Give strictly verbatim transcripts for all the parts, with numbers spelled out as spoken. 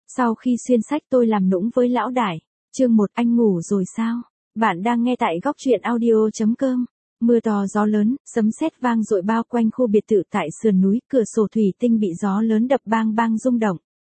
Sau khi xuyên sách tôi làm nũng với lão đại. Chương một, anh ngủ rồi sao? Bạn đang nghe tại góc truyện audio chấm com. Mưa to gió lớn, sấm sét vang dội bao quanh khu biệt thự tại sườn núi, cửa sổ thủy tinh bị gió lớn đập bang bang rung động.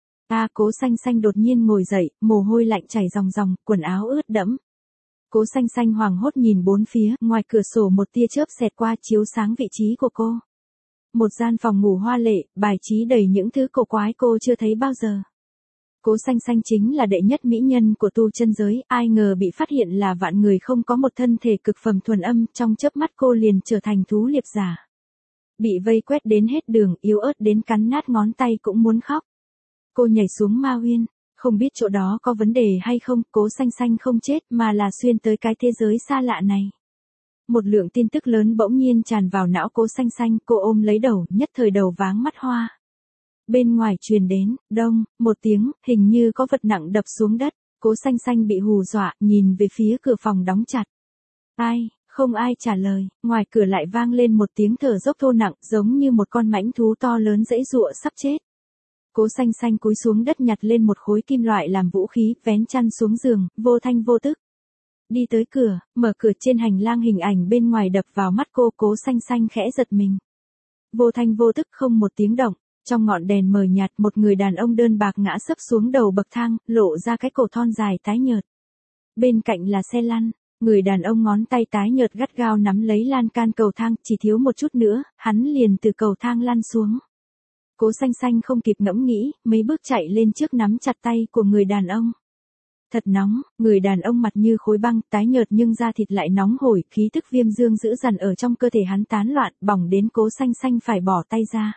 A Cố Xanh Xanh đột nhiên ngồi dậy, mồ hôi lạnh chảy ròng ròng, quần áo ướt đẫm. Cố Xanh Xanh hoảng hốt nhìn bốn phía, ngoài cửa sổ một tia chớp xẹt qua chiếu sáng vị trí của cô. Một gian phòng ngủ hoa lệ, bài trí đầy những thứ cổ quái cô chưa thấy bao giờ. Cố Xanh Xanh chính là đệ nhất mỹ nhân của tu chân giới, ai ngờ bị phát hiện là vạn người không có một thân thể cực phẩm thuần âm, trong chớp mắt cô liền trở thành thú liệp giả. Bị vây quét đến hết đường, yếu ớt đến cắn nát ngón tay cũng muốn khóc. Cô nhảy xuống ma huyên, không biết chỗ đó có vấn đề hay không, Cố Xanh Xanh không chết mà là xuyên tới cái thế giới xa lạ này. Một lượng tin tức lớn bỗng nhiên tràn vào não Cố Xanh Xanh, cô ôm lấy đầu, nhất thời đầu váng mắt hoa. Bên ngoài truyền đến, đông, một tiếng, hình như có vật nặng đập xuống đất, Cố Xanh Xanh bị hù dọa, nhìn về phía cửa phòng đóng chặt. Ai, không ai trả lời, ngoài cửa lại vang lên một tiếng thở dốc thô nặng, giống như một con mãnh thú to lớn giãy giụa sắp chết. Cố Xanh Xanh cúi xuống đất nhặt lên một khối kim loại làm vũ khí, vén chăn xuống giường, vô thanh vô tức. Đi tới cửa, mở cửa, trên hành lang hình ảnh bên ngoài đập vào mắt cô, Cố Xanh Xanh khẽ giật mình. Vô thanh vô tức không một tiếng động. Trong ngọn đèn mờ nhạt, một người đàn ông đơn bạc ngã sấp xuống đầu bậc thang, lộ ra cái cổ thon dài tái nhợt. Bên cạnh là xe lăn, người đàn ông ngón tay tái nhợt gắt gao nắm lấy lan can cầu thang, chỉ thiếu một chút nữa, hắn liền từ cầu thang lăn xuống. Cố Xanh Xanh không kịp ngẫm nghĩ, mấy bước chạy lên trước nắm chặt tay của người đàn ông. Thật nóng, người đàn ông mặt như khối băng, tái nhợt nhưng da thịt lại nóng hổi, khí tức viêm dương dữ dằn ở trong cơ thể hắn tán loạn, bỏng đến Cố Xanh Xanh phải bỏ tay ra.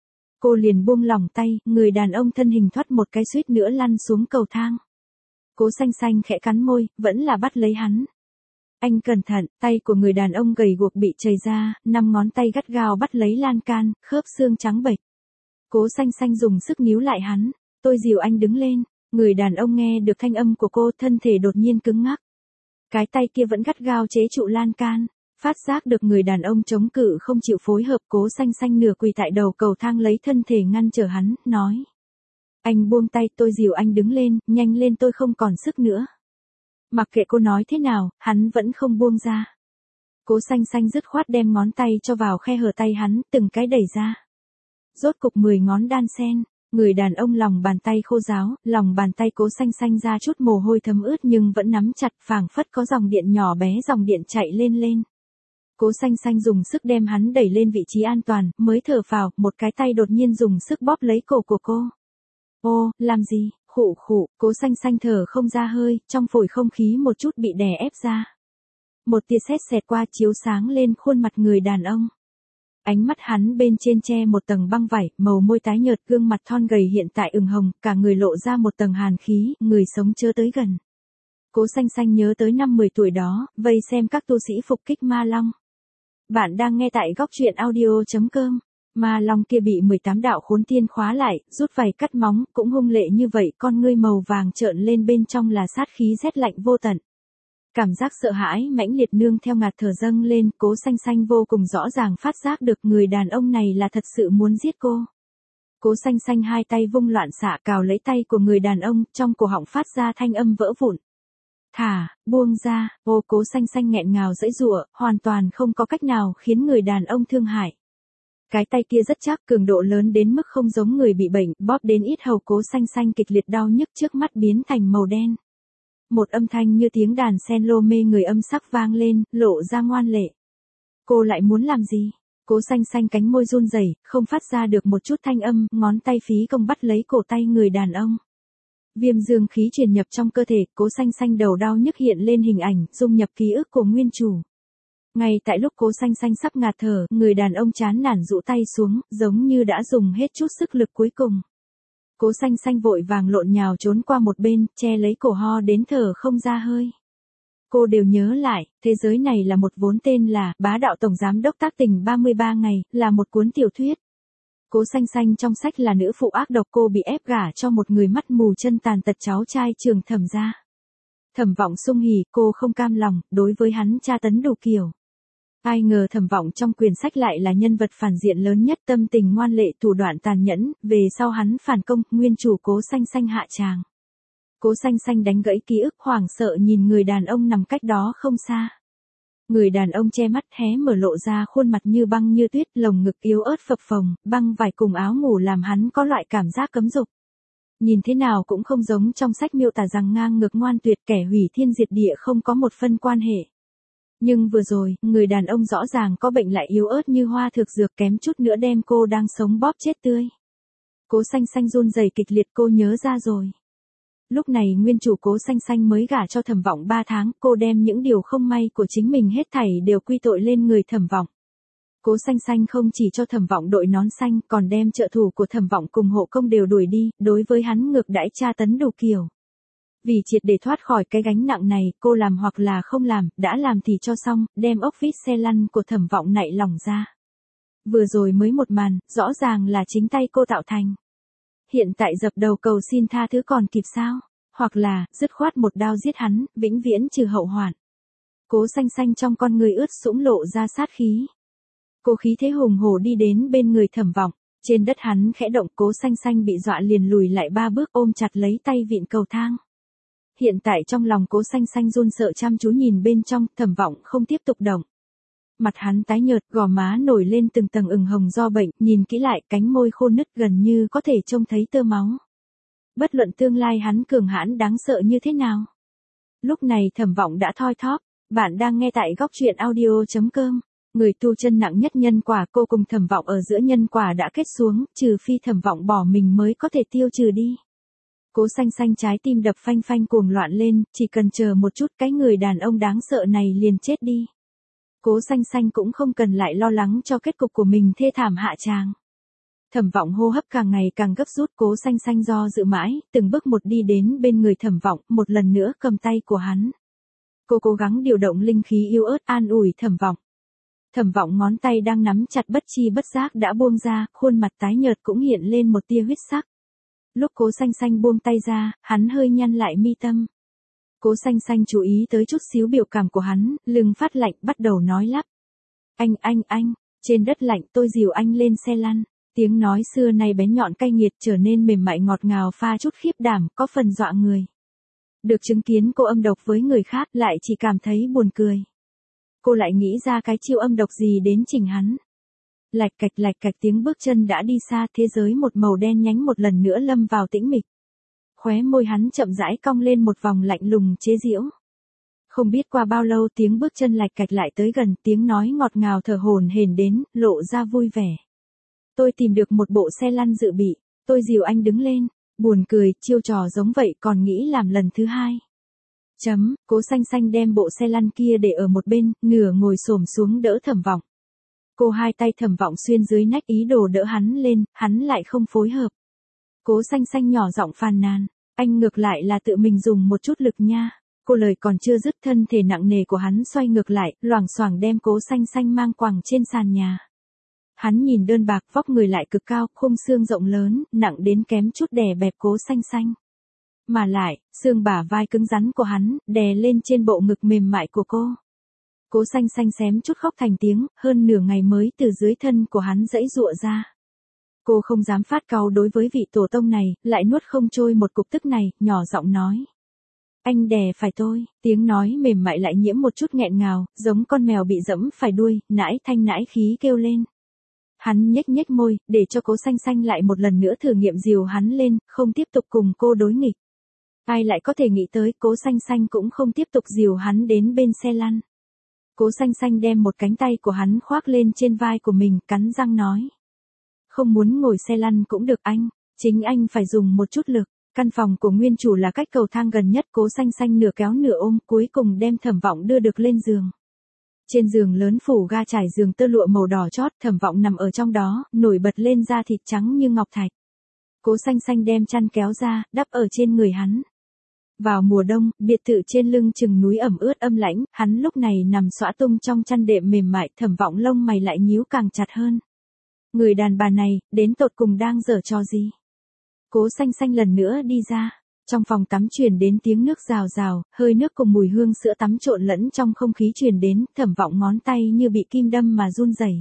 Cô liền buông lỏng tay, người đàn ông thân hình thoát một cái suýt nữa lăn xuống cầu thang. Cố Xanh Xanh khẽ cắn môi, vẫn là bắt lấy hắn. Anh cẩn thận, tay của người đàn ông gầy guộc bị chảy ra, năm ngón tay gắt gao bắt lấy lan can, khớp xương trắng bệch. Cố Xanh Xanh dùng sức níu lại hắn, tôi dìu anh đứng lên, người đàn ông nghe được thanh âm của cô, thân thể đột nhiên cứng ngắc. Cái tay kia vẫn gắt gao chế trụ lan can. Phát giác được người đàn ông chống cự không chịu phối hợp, Cố Xanh Xanh nửa quỳ tại đầu cầu thang lấy thân thể ngăn trở hắn, nói. Anh buông tay, tôi dìu anh đứng lên, nhanh lên, tôi không còn sức nữa. Mặc kệ cô nói thế nào, hắn vẫn không buông ra. Cố Xanh Xanh dứt khoát đem ngón tay cho vào khe hở tay hắn, từng cái đẩy ra. Rốt cục mười ngón đan sen, người đàn ông lòng bàn tay khô ráo, lòng bàn tay Cố Xanh Xanh ra chút mồ hôi thấm ướt nhưng vẫn nắm chặt, phảng phất có dòng điện nhỏ bé dòng điện chạy lên lên. Cố Xanh Xanh dùng sức đem hắn đẩy lên vị trí an toàn, mới thở phào, một cái tay đột nhiên dùng sức bóp lấy cổ của cô. Ô, làm gì, khụ khụ, Cố Xanh Xanh thở không ra hơi, trong phổi không khí một chút bị đè ép ra. Một tia sét xẹt qua chiếu sáng lên khuôn mặt người đàn ông. Ánh mắt hắn bên trên che một tầng băng vải, màu môi tái nhợt, gương mặt thon gầy hiện tại ửng hồng, cả người lộ ra một tầng hàn khí, người sống chớ tới gần. Cố Xanh Xanh nhớ tới năm mười tuổi đó, vây xem các tu sĩ phục kích ma long. Bạn đang nghe tại góc truyện audio chấm com. Ma long kia bị mười tám đạo khốn tiên khóa lại, rút vảy cắt móng, cũng hung lệ như vậy, con ngươi màu vàng trợn lên, bên trong là sát khí rét lạnh vô tận. Cảm giác sợ hãi mãnh liệt nương theo ngạt thở dâng lên, Cố Xanh Xanh vô cùng rõ ràng phát giác được người đàn ông này là thật sự muốn giết cô. Cố Xanh Xanh hai tay vung loạn xạ cào lấy tay của người đàn ông, trong cổ họng phát ra thanh âm vỡ vụn. Thả, buông ra, ô Cố Xanh Xanh nghẹn ngào giãy giụa, hoàn toàn không có cách nào khiến người đàn ông thương hại. Cái tay kia rất chắc, cường độ lớn đến mức không giống người bị bệnh, bóp đến yết hầu Cố Xanh Xanh kịch liệt đau nhức, trước mắt biến thành màu đen. Một âm thanh như tiếng đàn sen lô mê người âm sắc vang lên, lộ ra ngoan lệ. Cô lại muốn làm gì? Cố Xanh Xanh cánh môi run rẩy, không phát ra được một chút thanh âm, ngón tay phí công bắt lấy cổ tay người đàn ông. Viêm dương khí truyền nhập trong cơ thể, Cố Xanh Xanh đầu đau nhức hiện lên hình ảnh, dung nhập ký ức của nguyên chủ. Ngay tại lúc Cố Xanh Xanh sắp ngạt thở, người đàn ông chán nản rũ tay xuống, giống như đã dùng hết chút sức lực cuối cùng. Cố Xanh Xanh vội vàng lộn nhào trốn qua một bên, che lấy cổ ho đến thở không ra hơi. Cô đều nhớ lại, thế giới này là một vốn tên là Bá đạo tổng giám đốc tác tình ba mươi ba ngày, là một cuốn tiểu thuyết. Cố Xanh Xanh trong sách là nữ phụ ác độc, cô bị ép gả cho một người mắt mù chân tàn tật cháu trai Trường Thẩm gia. Thẩm Vọng Sung hỉ, cô không cam lòng, đối với hắn tra tấn đủ kiểu. Ai ngờ Thẩm Vọng trong quyển sách lại là nhân vật phản diện lớn nhất, tâm tình ngoan lệ, thủ đoạn tàn nhẫn, về sau hắn phản công, nguyên chủ Cố Xanh Xanh hạ tràng. Cố Xanh Xanh đánh gãy ký ức, hoảng sợ nhìn người đàn ông nằm cách đó không xa. Người đàn ông che mắt hé mở lộ ra khuôn mặt như băng như tuyết, lồng ngực yếu ớt phập phồng, băng vải cùng áo ngủ làm hắn có loại cảm giác cấm dục. Nhìn thế nào cũng không giống trong sách miêu tả rằng ngang ngược ngoan tuyệt, kẻ hủy thiên diệt địa không có một phân quan hệ. Nhưng vừa rồi, người đàn ông rõ ràng có bệnh lại yếu ớt như hoa thực dược, kém chút nữa đem cô đang sống bóp chết tươi. Cố Xanh Xanh run rẩy kịch liệt, cô nhớ ra rồi. Lúc này nguyên chủ Cố Xanh Xanh mới gả cho Thẩm Vọng ba tháng, cô đem những điều không may của chính mình hết thảy đều quy tội lên người Thẩm Vọng. Cố Xanh Xanh không chỉ cho Thẩm Vọng đội nón xanh, còn đem trợ thủ của Thẩm Vọng cùng hộ công đều đuổi đi, đối với hắn ngược đãi tra tấn đủ kiểu. Vì triệt để thoát khỏi cái gánh nặng này, cô làm hoặc là không làm, đã làm thì cho xong, đem ốc vít xe lăn của Thẩm Vọng nạy lỏng ra. Vừa rồi mới một màn, rõ ràng là chính tay cô tạo thành. Hiện tại dập đầu cầu xin tha thứ còn kịp sao? Hoặc là, dứt khoát một đao giết hắn, vĩnh viễn trừ hậu hoạn. Cố Xanh Xanh trong con người ướt sũng lộ ra sát khí. Cô khí thế hùng hổ đi đến bên người Thẩm Vọng, trên đất hắn khẽ động, Cố Xanh Xanh bị dọa liền lùi lại ba bước, ôm chặt lấy tay vịn cầu thang. Hiện tại trong lòng Cố Xanh Xanh run sợ chăm chú nhìn bên trong, Thẩm Vọng không tiếp tục động. Mặt hắn tái nhợt, gò má nổi lên từng tầng ửng hồng do bệnh, nhìn kỹ lại, cánh môi khô nứt gần như có thể trông thấy tơ máu. Bất luận tương lai hắn cường hãn đáng sợ như thế nào. Lúc này Thẩm Vọng đã thoi thóp, bạn đang nghe tại góc truyện audio chấm com. Người tu chân nặng nhất nhân quả, cô cùng Thẩm Vọng ở giữa nhân quả đã kết xuống, trừ phi Thẩm Vọng bỏ mình mới có thể tiêu trừ đi. Cố Xanh Xanh trái tim đập phanh phanh cuồng loạn lên, chỉ cần chờ một chút cái người đàn ông đáng sợ này liền chết đi. Cố Xanh Xanh cũng không cần lại lo lắng cho kết cục của mình thê thảm hạ tràng. Thẩm Vọng hô hấp càng ngày càng gấp rút, Cố Xanh Xanh do dự mãi, từng bước một đi đến bên người Thẩm Vọng, một lần nữa cầm tay của hắn. Cô cố gắng điều động linh khí yếu ớt an ủi Thẩm Vọng. Thẩm Vọng ngón tay đang nắm chặt bất chi bất giác đã buông ra, khuôn mặt tái nhợt cũng hiện lên một tia huyết sắc. Lúc Cố Xanh Xanh buông tay ra, hắn hơi nhăn lại mi tâm. Cố Xanh Xanh chú ý tới chút xíu biểu cảm của hắn, lưng phát lạnh, bắt đầu nói lắp. Anh anh anh, trên đất lạnh tôi dìu anh lên xe lăn. Tiếng nói xưa nay bén nhọn cay nghiệt trở nên mềm mại ngọt ngào pha chút khiếp đảm, có phần dọa người. Được chứng kiến cô âm độc với người khác lại chỉ cảm thấy buồn cười. Cô lại nghĩ ra cái chiêu âm độc gì đến chỉnh hắn. Lạch cạch lạch cạch tiếng bước chân đã đi xa, thế giới một màu đen nhánh một lần nữa lâm vào tĩnh mịch. Khóe môi hắn chậm rãi cong lên một vòng lạnh lùng chế giễu. Không biết qua bao lâu tiếng bước chân lạch cạch lại tới gần, tiếng nói ngọt ngào thở hổn hển đến, lộ ra vui vẻ. Tôi tìm được một bộ xe lăn dự bị, tôi dìu anh đứng lên, buồn cười, chiêu trò giống vậy còn nghĩ làm lần thứ hai. Chấm, Cố Xanh Xanh đem bộ xe lăn kia để ở một bên, nửa ngồi xổm xuống đỡ Thẩm Vọng. Cô hai tay Thẩm Vọng xuyên dưới nách ý đồ đỡ hắn lên, hắn lại không phối hợp. Cố Xanh Xanh nhỏ giọng phàn nàn, anh ngược lại là tự mình dùng một chút lực nha. Cô lời còn chưa dứt, thân thể nặng nề của hắn xoay ngược lại, loảng xoảng đem Cố Xanh Xanh mang quẳng trên sàn nhà. Hắn nhìn đơn bạc, vóc người lại cực cao, khung xương rộng lớn, nặng đến kém chút đè bẹp Cố Xanh Xanh. Mà lại, xương bả vai cứng rắn của hắn, đè lên trên bộ ngực mềm mại của cô. Cố Xanh Xanh xém chút khóc thành tiếng, hơn nửa ngày mới từ dưới thân của hắn giãy giụa ra. Cô không dám phát cáu đối với vị tổ tông này, lại nuốt không trôi một cục tức này, nhỏ giọng nói. Anh đè phải tôi, tiếng nói mềm mại lại nhiễm một chút nghẹn ngào, giống con mèo bị dẫm phải đuôi, nãi thanh nãi khí kêu lên. Hắn nhếch nhếch môi, để cho Cố Xanh Xanh lại một lần nữa thử nghiệm dìu hắn lên, không tiếp tục cùng cô đối nghịch. Ai lại có thể nghĩ tới, Cố Xanh Xanh cũng không tiếp tục dìu hắn đến bên xe lăn. Cố Xanh Xanh đem một cánh tay của hắn khoác lên trên vai của mình, cắn răng nói. Không muốn ngồi xe lăn cũng được anh, chính anh phải dùng một chút lực. Căn phòng của nguyên chủ là cách cầu thang gần nhất, Cố Xanh Xanh nửa kéo nửa ôm, cuối cùng đem Thẩm Vọng đưa được lên giường. Trên giường lớn phủ ga trải giường tơ lụa màu đỏ chót, Thẩm Vọng nằm ở trong đó, nổi bật lên da thịt trắng như ngọc thạch. Cố Xanh Xanh đem chăn kéo ra, đắp ở trên người hắn. Vào mùa đông, biệt thự trên lưng chừng núi ẩm ướt âm lãnh, hắn lúc này nằm xõa tung trong chăn đệm mềm mại, Thẩm Vọng lông mày lại nhíu càng chặt hơn. Người đàn bà này, đến tột cùng đang giở trò gì? Cố Xanh Xanh lần nữa đi ra. Trong phòng tắm truyền đến tiếng nước rào rào, hơi nước cùng mùi hương sữa tắm trộn lẫn trong không khí truyền đến, Thẩm Vọng ngón tay như bị kim đâm mà run rẩy.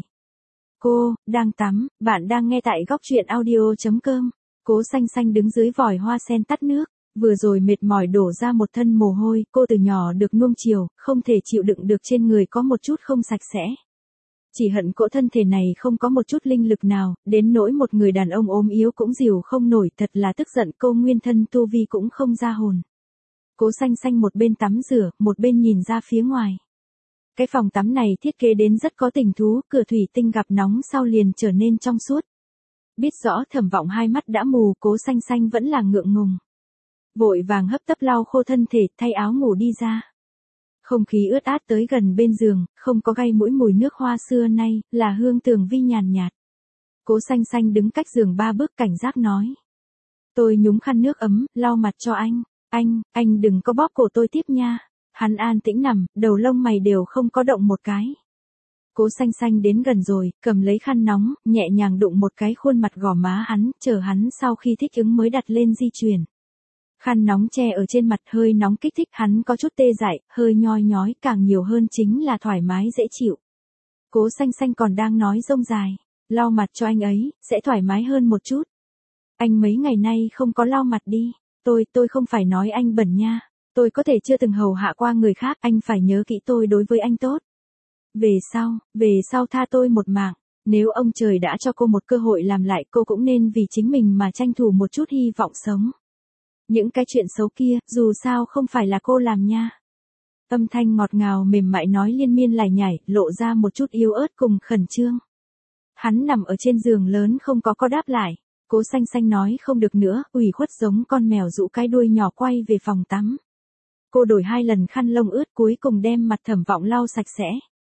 Cô, đang tắm, bạn đang nghe tại góc truyện audio.com. Cố Xanh Xanh đứng dưới vòi hoa sen tắt nước, vừa rồi mệt mỏi đổ ra một thân mồ hôi, cô từ nhỏ được nuông chiều, không thể chịu đựng được trên người có một chút không sạch sẽ. Chỉ hận cỗ thân thể này không có một chút linh lực nào, đến nỗi một người đàn ông ốm yếu cũng dìu không nổi, thật là tức giận, cô nguyên thân tu vi cũng không ra hồn. Cố Xanh Xanh một bên tắm rửa, một bên nhìn ra phía ngoài. Cái phòng tắm này thiết kế đến rất có tình thú, cửa thủy tinh gặp nóng sau liền trở nên trong suốt. Biết rõ Thẩm Vọng hai mắt đã mù, Cố Xanh Xanh vẫn là ngượng ngùng. Vội vàng hấp tấp lau khô thân thể, thay áo ngủ đi ra. Không khí ướt át tới gần bên giường, không có gây mũi mùi nước hoa xưa nay, là hương tường vi nhàn nhạt. Cố Xanh Xanh đứng cách giường ba bước cảnh giác nói. Tôi nhúng khăn nước ấm, lau mặt cho anh. Anh, anh đừng có bóp cổ tôi tiếp nha. Hắn an tĩnh nằm, đầu lông mày đều không có động một cái. Cố Xanh Xanh đến gần rồi, cầm lấy khăn nóng, nhẹ nhàng đụng một cái khuôn mặt gò má hắn, chờ hắn sau khi thích ứng mới đặt lên di chuyển. Khăn nóng che ở trên mặt, hơi nóng kích thích hắn có chút tê dại, hơi nhoi nhói, càng nhiều hơn chính là thoải mái dễ chịu. Cố Xanh Xanh còn đang nói rông dài, lau mặt cho anh ấy, sẽ thoải mái hơn một chút. Anh mấy ngày nay không có lau mặt đi, tôi, tôi không phải nói anh bẩn nha, tôi có thể chưa từng hầu hạ qua người khác, anh phải nhớ kỹ tôi đối với anh tốt. Về sau, về sau tha tôi một mạng, nếu ông trời đã cho cô một cơ hội làm lại cô cũng nên vì chính mình mà tranh thủ một chút hy vọng sống. Những cái chuyện xấu kia, dù sao không phải là cô làm nha. Âm thanh ngọt ngào mềm mại nói liên miên lải nhải, lộ ra một chút yếu ớt cùng khẩn trương. Hắn nằm ở trên giường lớn không có có đáp lại. Cố Xanh Xanh nói không được nữa, ủy khuất giống con mèo rũ cái đuôi nhỏ quay về phòng tắm. Cô đổi hai lần khăn lông ướt cuối cùng đem mặt Thẩm Vọng lau sạch sẽ.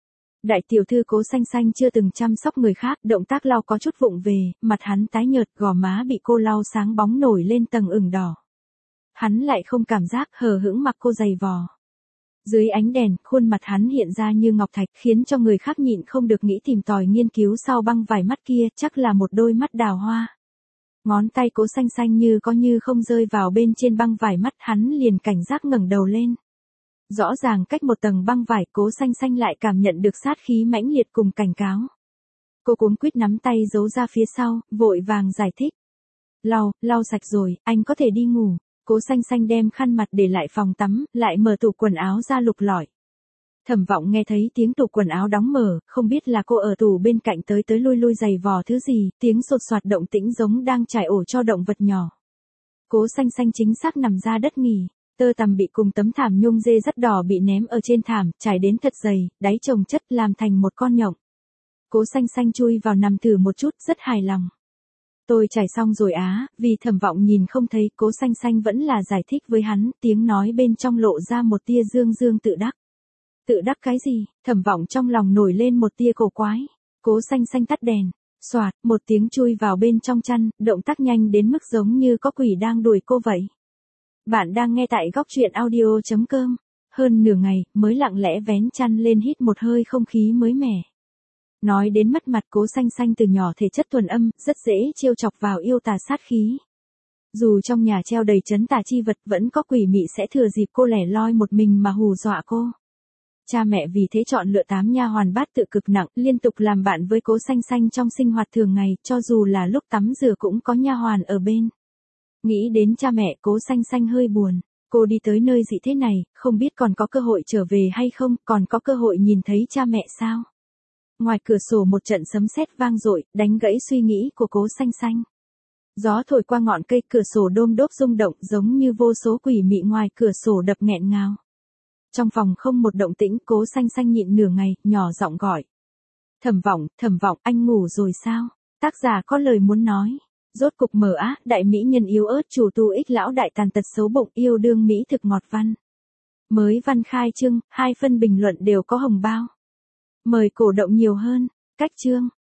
Đại tiểu thư Cố Xanh Xanh chưa từng chăm sóc người khác, động tác lau có chút vụng về, mặt hắn tái nhợt, gò má bị cô lau sáng bóng nổi lên tầng ửng đỏ. Hắn lại không cảm giác, hờ hững mặc cô giày vò. Dưới ánh đèn, khuôn mặt hắn hiện ra như ngọc thạch, khiến cho người khác nhịn không được nghĩ tìm tòi nghiên cứu sau băng vải mắt kia, chắc là một đôi mắt đào hoa. Ngón tay Cố Xanh Xanh như có như không rơi vào bên trên băng vải mắt, hắn liền cảnh giác ngẩng đầu lên. Rõ ràng cách một tầng băng vải, Cố Xanh Xanh lại cảm nhận được sát khí mãnh liệt cùng cảnh cáo. Cô cuống quýt nắm tay giấu ra phía sau, vội vàng giải thích. Lau, lau sạch rồi, anh có thể đi ngủ. Cố Xanh Xanh đem khăn mặt để lại phòng tắm, lại mở tủ quần áo ra lục lọi. Thẩm Vọng nghe thấy tiếng tủ quần áo đóng mở, không biết là cô ở tủ bên cạnh tới tới lui lui giày vò thứ gì, tiếng sột soạt động tĩnh giống đang trải ổ cho động vật nhỏ. Cố Xanh Xanh chính xác nằm ra đất nghỉ, tơ tằm bị cùng tấm thảm nhung dê rất đỏ bị ném ở trên thảm, trải đến thật dày, đáy chồng chất làm thành một con nhộng. Cố Xanh Xanh chui vào nằm thử một chút, rất hài lòng. Tôi trải xong rồi á, vì Thẩm Vọng nhìn không thấy, Cố Xanh Xanh vẫn là giải thích với hắn, tiếng nói bên trong lộ ra một tia dương dương tự đắc. Tự đắc cái gì? Thẩm Vọng trong lòng nổi lên một tia cổ quái. Cố Xanh Xanh tắt đèn, xoạt, một tiếng chui vào bên trong chăn, động tác nhanh đến mức giống như có quỷ đang đuổi cô vậy. Bạn đang nghe tại góc truyện audio.com. Hơn nửa ngày, mới lặng lẽ vén chăn lên hít một hơi không khí mới mẻ. Nói đến mất mặt, Cố Xanh Xanh từ nhỏ thể chất thuần âm, rất dễ trêu chọc vào yêu tà sát khí. Dù trong nhà treo đầy trấn tà chi vật, vẫn có quỷ mị sẽ thừa dịp cô lẻ loi một mình mà hù dọa cô. Cha mẹ vì thế chọn lựa tám nha hoàn bát tự cực nặng, liên tục làm bạn với Cố Xanh Xanh trong sinh hoạt thường ngày, cho dù là lúc tắm rửa cũng có nha hoàn ở bên. Nghĩ đến cha mẹ, Cố Xanh Xanh hơi buồn. Cô đi tới nơi dị thế này, không biết còn có cơ hội trở về hay không, còn có cơ hội nhìn thấy cha mẹ sao? Ngoài cửa sổ một trận sấm sét vang dội, đánh gãy suy nghĩ của Cố Xanh Xanh. Gió thổi qua ngọn cây, cửa sổ đôm đốp rung động, giống như vô số quỷ mị ngoài cửa sổ đập nghẹn ngào. Trong phòng không một động tĩnh, Cố Xanh Xanh nhịn nửa ngày, nhỏ giọng gọi. Thẩm Vọng, Thẩm Vọng, anh ngủ rồi sao? Tác giả có lời muốn nói. Rốt cục mở á, đại mỹ nhân yếu ớt chủ tu ích lão đại tàn tật xấu bụng, yêu đương mỹ thực ngọt văn. Mới văn khai trương, hai phân bình luận đều có hồng bao. Mời cổ động nhiều hơn. Cách chương.